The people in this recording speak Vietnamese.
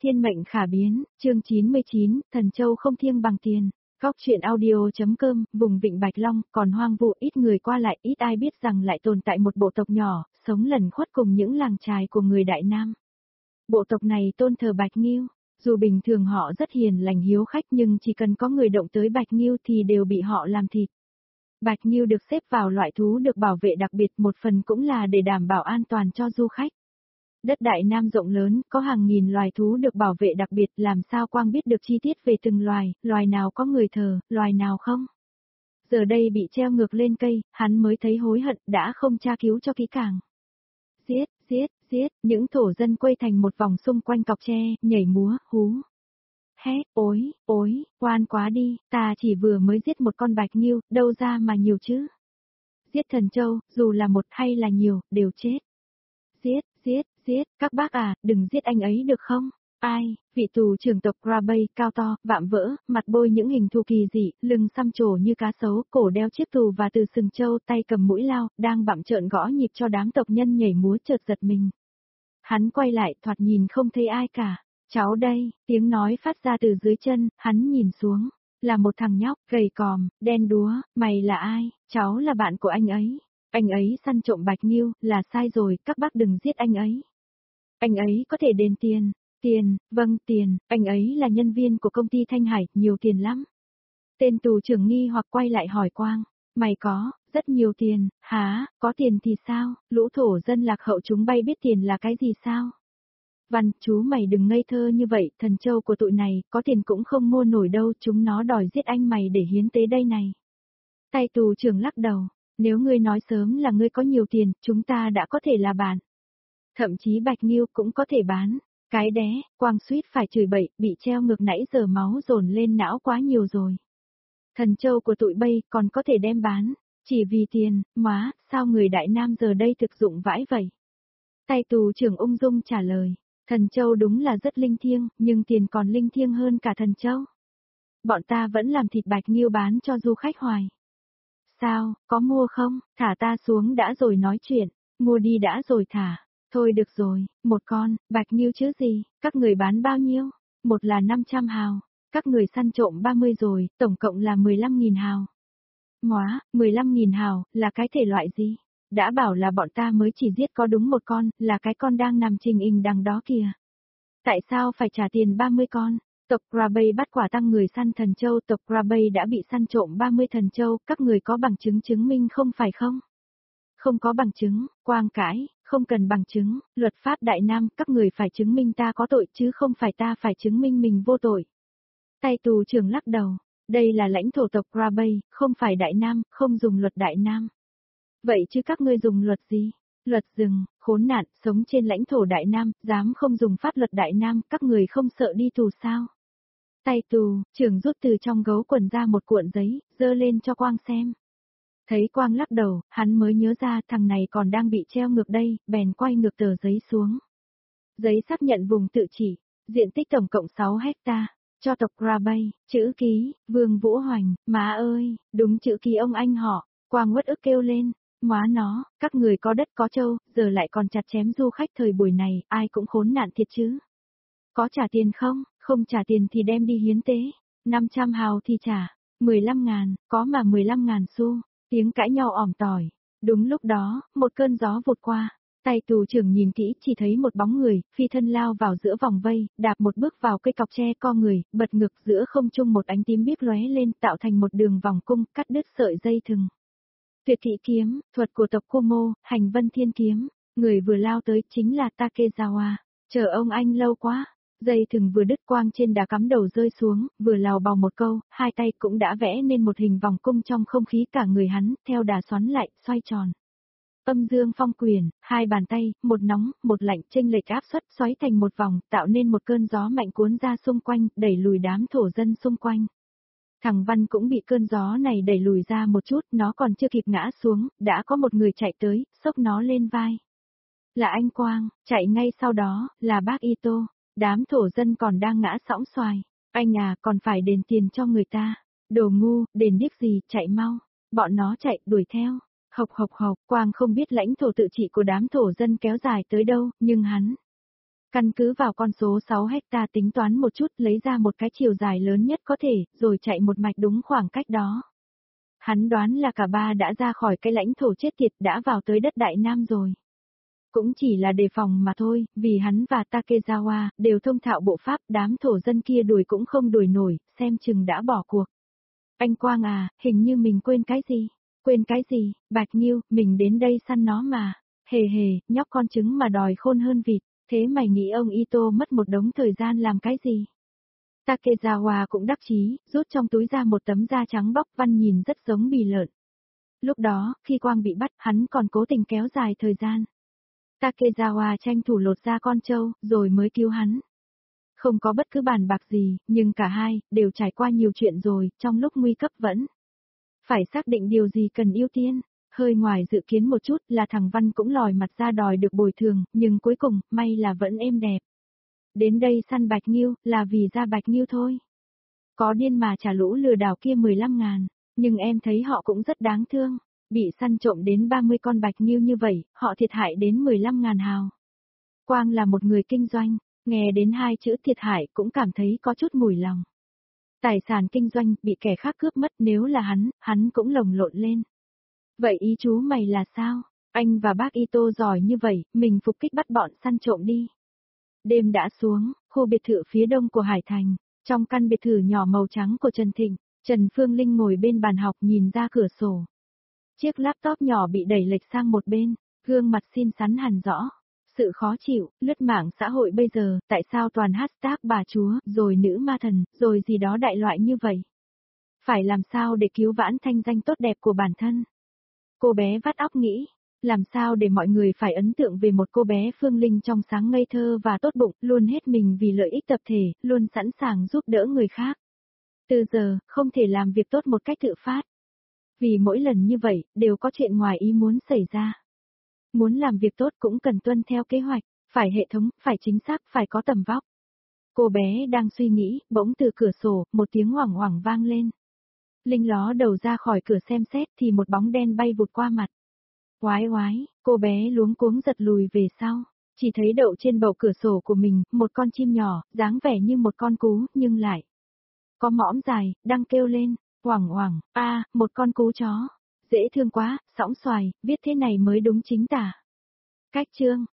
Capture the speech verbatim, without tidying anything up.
Thiên mệnh khả biến, chương chín mươi chín, Thần Châu không thiêng bằng tiền. Góc truyện audio.com, vùng Vịnh Bạch Long, còn hoang vu ít người qua lại, ít ai biết rằng lại tồn tại một bộ tộc nhỏ, sống lẩn khuất cùng những làng trài của người Đại Nam. Bộ tộc này tôn thờ Bạch Nghiêu, dù bình thường họ rất hiền lành hiếu khách nhưng chỉ cần có người động tới Bạch Nghiêu thì đều bị họ làm thịt. Bạch Nghiêu được xếp vào loại thú được bảo vệ đặc biệt, một phần cũng là để đảm bảo an toàn cho du khách. Đất Đại Nam rộng lớn, có hàng nghìn loài thú được bảo vệ đặc biệt, làm sao Quang biết được chi tiết về từng loài, loài nào có người thờ, loài nào không. Giờ đây bị treo ngược lên cây, hắn mới thấy hối hận, đã không tra cứu cho kỹ càng. Giết, giết, giết, những thổ dân quây thành một vòng xung quanh cọc tre, nhảy múa, hú. Hét, ối, ối, oan quá đi, ta chỉ vừa mới giết một con Bạch Nghiêu, đâu ra mà nhiều chứ. Giết Thần Châu, dù là một hay là nhiều, đều chết. Giết, giết, giết, các bác à, đừng giết anh ấy được không? Ai, vị tù trưởng tộc Grabay, cao to, vạm vỡ, mặt bôi những hình thù kỳ dị, lưng xăm trổ như cá sấu, cổ đeo chiếc tù và từ sừng trâu, tay cầm mũi lao, đang bặm trợn gõ nhịp cho đám tộc nhân nhảy múa chợt giật mình. Hắn quay lại, thoạt nhìn không thấy ai cả. Cháu đây, tiếng nói phát ra từ dưới chân, hắn nhìn xuống, là một thằng nhóc, gầy còm, đen đúa, mày là ai? Cháu là bạn của anh ấy. Anh ấy săn trộm Bạch Nghiêu, là sai rồi, các bác đừng giết anh ấy. Anh ấy có thể đền tiền, tiền, vâng tiền, anh ấy là nhân viên của công ty Thanh Hải, nhiều tiền lắm. Tên tù trưởng nghi hoặc quay lại hỏi Quang, mày có, rất nhiều tiền, hả, có tiền thì sao, lũ thổ dân lạc hậu chúng bay biết tiền là cái gì sao? Văn, chú mày đừng ngây thơ như vậy, Thần Châu của tụi này, có tiền cũng không mua nổi đâu, chúng nó đòi giết anh mày để hiến tế đây này. Tay tù trưởng lắc đầu. Nếu ngươi nói sớm là ngươi có nhiều tiền, chúng ta đã có thể là bạn. Thậm chí Bạch Nghiêu cũng có thể bán. Cái đé, Quang suýt phải chửi bậy, bị treo ngược nãy giờ máu dồn lên não quá nhiều rồi. Thần Châu của tụi bay còn có thể đem bán. Chỉ vì tiền, má, sao người Đại Nam giờ đây thực dụng vãi vậy? Tay tù trưởng ung dung trả lời. Thần Châu đúng là rất linh thiêng, nhưng tiền còn linh thiêng hơn cả Thần Châu. Bọn ta vẫn làm thịt Bạch Nghiêu bán cho du khách hoài. Sao, có mua không? Thả ta xuống đã rồi nói chuyện, mua đi đã rồi thả. Thôi được rồi, một con, Bạch Nghiêu chứ gì, các người bán bao nhiêu? Một là năm trăm hào, các người săn trộm ba mươi rồi, tổng cộng là mười lăm nghìn hào. Móa, mười lăm nghìn hào, là cái thể loại gì? Đã bảo là bọn ta mới chỉ giết có đúng một con, là cái con đang nằm trình hình đằng đó kìa. Tại sao phải trả tiền ba mươi con? Tộc Grabay bắt quả tang người săn Thần Châu, tộc Grabay đã bị săn trộm ba mươi Thần Châu, các người có bằng chứng chứng minh không phải không? Không có bằng chứng, Quang cãi, không cần bằng chứng, luật pháp Đại Nam, các người phải chứng minh ta có tội chứ không phải ta phải chứng minh mình vô tội. Tay tù trưởng lắc đầu, đây là lãnh thổ tộc Grabay, không phải Đại Nam, không dùng luật Đại Nam. Vậy chứ các ngươi dùng luật gì? Luật rừng, khốn nạn, sống trên lãnh thổ Đại Nam, dám không dùng pháp luật Đại Nam, các người không sợ đi tù sao? Tay tù, trưởng rút từ trong gấu quần ra một cuộn giấy, dơ lên cho Quang xem. Thấy Quang lắc đầu, hắn mới nhớ ra thằng này còn đang bị treo ngược đây, bèn quay ngược tờ giấy xuống. Giấy xác nhận vùng tự trị, diện tích tổng cộng sáu hecta, cho tộc Grabay, chữ ký, Vương Vũ Hoành, má ơi, đúng chữ ký ông anh họ, Quang uất ức kêu lên. Móa nó, các người có đất có trâu, giờ lại còn chặt chém du khách thời buổi này, ai cũng khốn nạn thiệt chứ. Có trả tiền không? Không trả tiền thì đem đi hiến tế. năm trăm hào thì trả. mười lăm ngàn, có mà mười lăm ngàn xu. Tiếng cãi nhau ỏm tỏi. Đúng lúc đó, một cơn gió vụt qua. Tay tù trưởng nhìn kỹ chỉ thấy một bóng người, phi thân lao vào giữa vòng vây, đạp một bước vào cây cọc tre co người, bật ngực giữa không trung một ánh tím biếc lóe lên tạo thành một đường vòng cung, cắt đứt sợi dây thừng. Tuyệt kỹ kiếm, thuật của tộc Kumo, hành vân thiên kiếm, người vừa lao tới chính là Takezawa, chờ ông anh lâu quá, dây thừng vừa đứt Quang trên đá cắm đầu rơi xuống, vừa lào bào một câu, hai tay cũng đã vẽ nên một hình vòng cung trong không khí cả người hắn, theo đà xoắn lại, xoay tròn. Âm dương phong quyền, hai bàn tay, một nóng, một lạnh chênh lệch áp suất xoáy thành một vòng, tạo nên một cơn gió mạnh cuốn ra xung quanh, đẩy lùi đám thổ dân xung quanh. Thằng Văn cũng bị cơn gió này đẩy lùi ra một chút, nó còn chưa kịp ngã xuống, đã có một người chạy tới, xốc nó lên vai. Là anh Quang, chạy ngay sau đó, là bác Ito, đám thổ dân còn đang ngã sõng xoài. Anh à, còn phải đền tiền cho người ta. Đồ ngu, đền điếc gì, chạy mau. Bọn nó chạy, đuổi theo. Hộc hộc hộc, Quang không biết lãnh thổ tự trị của đám thổ dân kéo dài tới đâu, nhưng hắn Căn cứ vào con số sáu hecta tính toán một chút, lấy ra một cái chiều dài lớn nhất có thể, rồi chạy một mạch đúng khoảng cách đó. Hắn đoán là cả ba đã ra khỏi cái lãnh thổ chết tiệt, đã vào tới đất Đại Nam rồi. Cũng chỉ là đề phòng mà thôi, vì hắn và Takezawa đều thông thạo bộ pháp, đám thổ dân kia đuổi cũng không đuổi nổi, xem chừng đã bỏ cuộc. Anh Quang à, hình như mình quên cái gì? Quên cái gì? Bạch Nghiêu, mình đến đây săn nó mà. Hề hề, nhóc con trứng mà đòi khôn hơn vịt, thế mày nghĩ ông Ito mất một đống thời gian làm cái gì? Takezawa cũng đắc chí, rút trong túi ra một tấm da trắng bóc văn nhìn rất giống bì lợn. Lúc đó, khi Quang bị bắt, hắn còn cố tình kéo dài thời gian. Takezawa tranh thủ lột ra con trâu, rồi mới cứu hắn. Không có bất cứ bàn bạc gì, nhưng cả hai, đều trải qua nhiều chuyện rồi, trong lúc nguy cấp vẫn. Phải xác định điều gì cần ưu tiên. Hơi ngoài dự kiến một chút là thằng Văn cũng lòi mặt ra đòi được bồi thường, nhưng cuối cùng, may là vẫn êm đẹp. Đến đây săn Bạch Nghiêu, là vì ra Bạch Nghiêu thôi. Có điên mà trả lũ lừa đảo kia mười lăm ngàn, nhưng em thấy họ cũng rất đáng thương. Bị săn trộm đến ba mươi con Bạch Nghiêu như vậy, họ thiệt hại đến mười lăm ngàn hào. Quang là một người kinh doanh, nghe đến hai chữ thiệt hại cũng cảm thấy có chút mùi lòng. Tài sản kinh doanh bị kẻ khác cướp mất, nếu là hắn, hắn cũng lồng lộn lên. Vậy ý chú mày là sao? Anh và bác Ito giỏi như vậy, mình phục kích bắt bọn săn trộm đi. Đêm đã xuống, khu biệt thự phía đông của Hải Thành, trong căn biệt thự nhỏ màu trắng của Trần Thịnh, Trần Phương Linh ngồi bên bàn học nhìn ra cửa sổ. Chiếc laptop nhỏ bị đẩy lệch sang một bên, gương mặt xinh xắn hằn rõ. Sự khó chịu, lướt mạng xã hội bây giờ, tại sao toàn hashtag bà chúa, rồi nữ ma thần, rồi gì đó đại loại như vậy? Phải làm sao để cứu vãn thanh danh tốt đẹp của bản thân? Cô bé vắt óc nghĩ, làm sao để mọi người phải ấn tượng về một cô bé Phương Linh trong sáng ngây thơ và tốt bụng, luôn hết mình vì lợi ích tập thể, luôn sẵn sàng giúp đỡ người khác. Từ giờ, không thể làm việc tốt một cách tự phát. Vì mỗi lần như vậy, đều có chuyện ngoài ý muốn xảy ra. Muốn làm việc tốt cũng cần tuân theo kế hoạch, phải hệ thống, phải chính xác, phải có tầm vóc. Cô bé đang suy nghĩ, bỗng từ cửa sổ, một tiếng hoảng hoảng vang lên. Linh ló đầu ra khỏi cửa xem xét thì một bóng đen bay vụt qua mặt. Oái oái, cô bé luống cuống giật lùi về sau, chỉ thấy đậu trên bầu cửa sổ của mình, một con chim nhỏ, dáng vẻ như một con cú, nhưng lại có mõm dài, đang kêu lên, hoảng hoảng, a, một con cú chó. Dễ thương quá, sõng xoài, viết thế này mới đúng chính tả. Cách chương